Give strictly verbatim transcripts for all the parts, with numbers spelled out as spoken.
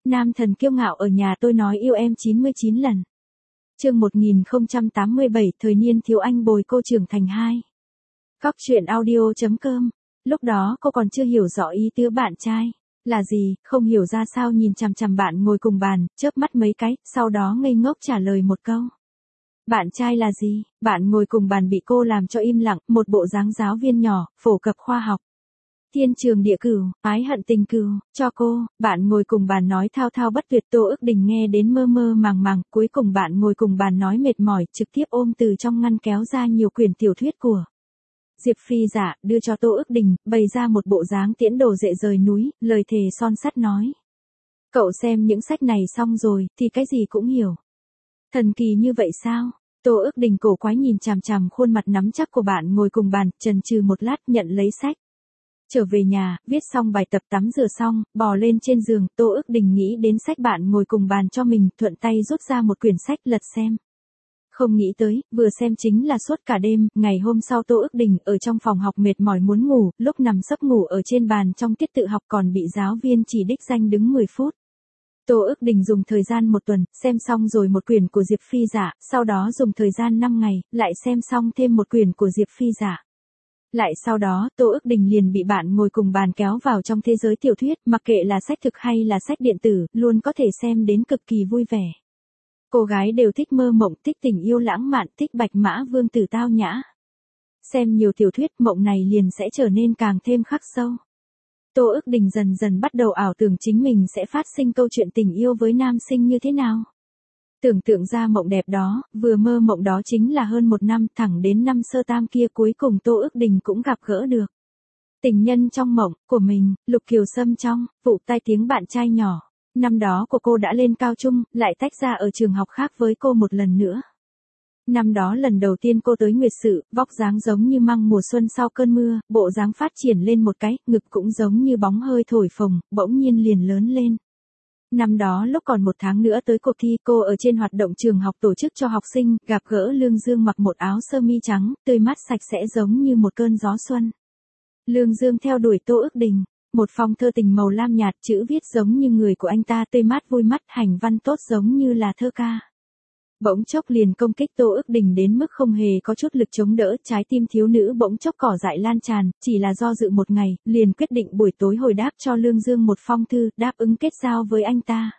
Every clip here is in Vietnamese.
Nam thần kiêu ngạo ở nhà tôi nói yêu em chín mươi chín lần. Chương một nghìn không trăm tám mươi bảy, thời niên thiếu anh bồi cô trưởng thành hai. Góc truyện audio.com. Lúc đó cô còn chưa hiểu rõ ý tứ bạn trai là gì, không hiểu ra sao nhìn chằm chằm bạn ngồi cùng bàn, chớp mắt mấy cái, sau đó ngây ngốc trả lời một câu. Bạn trai là gì? Bạn ngồi cùng bàn bị cô làm cho im lặng, một bộ dáng giáo viên nhỏ, phổ cập khoa học. Thiên trường địa cửu, ái hận tình cửu, cho cô, bạn ngồi cùng bàn nói thao thao bất tuyệt. Tô Ước Đình nghe đến mơ mơ màng màng, cuối cùng bạn ngồi cùng bàn nói mệt mỏi, trực tiếp ôm từ trong ngăn kéo ra nhiều quyển tiểu thuyết của Diệp Phi Dạ, đưa cho Tô Ước Đình, bày ra một bộ dáng tiễn đồ dệ rời núi, lời thề son sắt nói. Cậu xem những sách này xong rồi, thì cái gì cũng hiểu. Thần kỳ như vậy sao? Tô Ước Đình cổ quái nhìn chằm chằm khuôn mặt nắm chắc của bạn ngồi cùng bàn, chần chừ một lát nhận lấy sách. Trở về nhà, viết xong bài tập, tắm rửa xong, bò lên trên giường, Tô Ước Đình nghĩ đến sách bạn ngồi cùng bàn cho mình, thuận tay rút ra một quyển sách lật xem. Không nghĩ tới, vừa xem chính là suốt cả đêm. Ngày hôm sau Tô Ước Đình ở trong phòng học mệt mỏi muốn ngủ, lúc nằm sấp ngủ ở trên bàn trong tiết tự học còn bị giáo viên chỉ đích danh đứng mười phút. Tô Ước Đình dùng thời gian một tuần, xem xong rồi một quyển của Diệp Phi Dạ, sau đó dùng thời gian năm ngày, lại xem xong thêm một quyển của Diệp Phi Dạ. Lại sau đó, Tô Ước Đình liền bị bạn ngồi cùng bàn kéo vào trong thế giới tiểu thuyết, mặc kệ là sách thực hay là sách điện tử, luôn có thể xem đến cực kỳ vui vẻ. Cô gái đều thích mơ mộng, thích tình yêu lãng mạn, thích bạch mã vương tử tao nhã. Xem nhiều tiểu thuyết, mộng này liền sẽ trở nên càng thêm khắc sâu. Tô Ước Đình dần dần bắt đầu ảo tưởng chính mình sẽ phát sinh câu chuyện tình yêu với nam sinh như thế nào. Tưởng tượng ra mộng đẹp đó, vừa mơ mộng đó chính là hơn một năm, thẳng đến năm sơ tam kia cuối cùng Tô Ước Đình cũng gặp gỡ được. Tình nhân trong mộng của mình, Lục Kiều Sâm trong vụ tai tiếng bạn trai nhỏ. Năm đó của cô đã lên cao trung, lại tách ra ở trường học khác với cô một lần nữa. Năm đó lần đầu tiên cô tới Nguyệt Sự, vóc dáng giống như măng mùa xuân sau cơn mưa, bộ dáng phát triển lên một cái, ngực cũng giống như bóng hơi thổi phồng, bỗng nhiên liền lớn lên. Năm đó lúc còn một tháng nữa tới cuộc thi, cô ở trên hoạt động trường học tổ chức cho học sinh, gặp gỡ Lương Dương mặc một áo sơ mi trắng, tươi mát sạch sẽ giống như một cơn gió xuân. Lương Dương theo đuổi Tô Ước Đình, một phong thơ tình màu lam nhạt, chữ viết giống như người của anh ta, tươi mát vui mắt, hành văn tốt giống như là thơ ca. Bỗng chốc liền công kích Tô Ước Đình đến mức không hề có chút lực chống đỡ, trái tim thiếu nữ bỗng chốc cỏ dại lan tràn, chỉ là do dự một ngày, liền quyết định buổi tối hồi đáp cho Lương Dương một phong thư, đáp ứng kết giao với anh ta.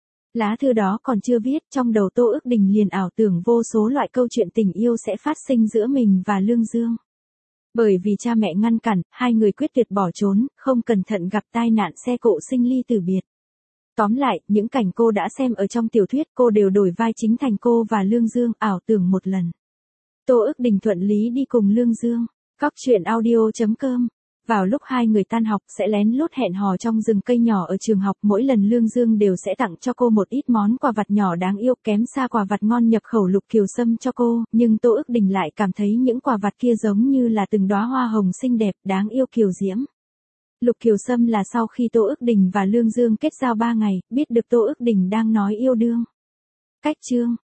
Lá thư đó còn chưa viết, trong đầu Tô Ước Đình liền ảo tưởng vô số loại câu chuyện tình yêu sẽ phát sinh giữa mình và Lương Dương. Bởi vì cha mẹ ngăn cản, hai người quyết tuyệt bỏ trốn, không cẩn thận gặp tai nạn xe cộ sinh ly tử biệt. Tóm lại, những cảnh cô đã xem ở trong tiểu thuyết cô đều đổi vai chính thành cô và Lương Dương, ảo tưởng một lần. Tô Ước Đình thuận lý đi cùng Lương Dương. Góc truyện audio.com. Vào lúc hai người tan học sẽ lén lút hẹn hò trong rừng cây nhỏ ở trường học, mỗi lần Lương Dương đều sẽ tặng cho cô một ít món quà vặt nhỏ đáng yêu, kém xa quà vặt ngon nhập khẩu Lục Kiều Sâm cho cô, nhưng Tô Ước Đình lại cảm thấy những quà vặt kia giống như là từng đóa hoa hồng xinh đẹp, đáng yêu kiều diễm. Lục Kiều Sâm là sau khi Tô Ước Đình và Lương Dương kết giao ba ngày, biết được Tô Ước Đình đang nói yêu đương. Cách chương,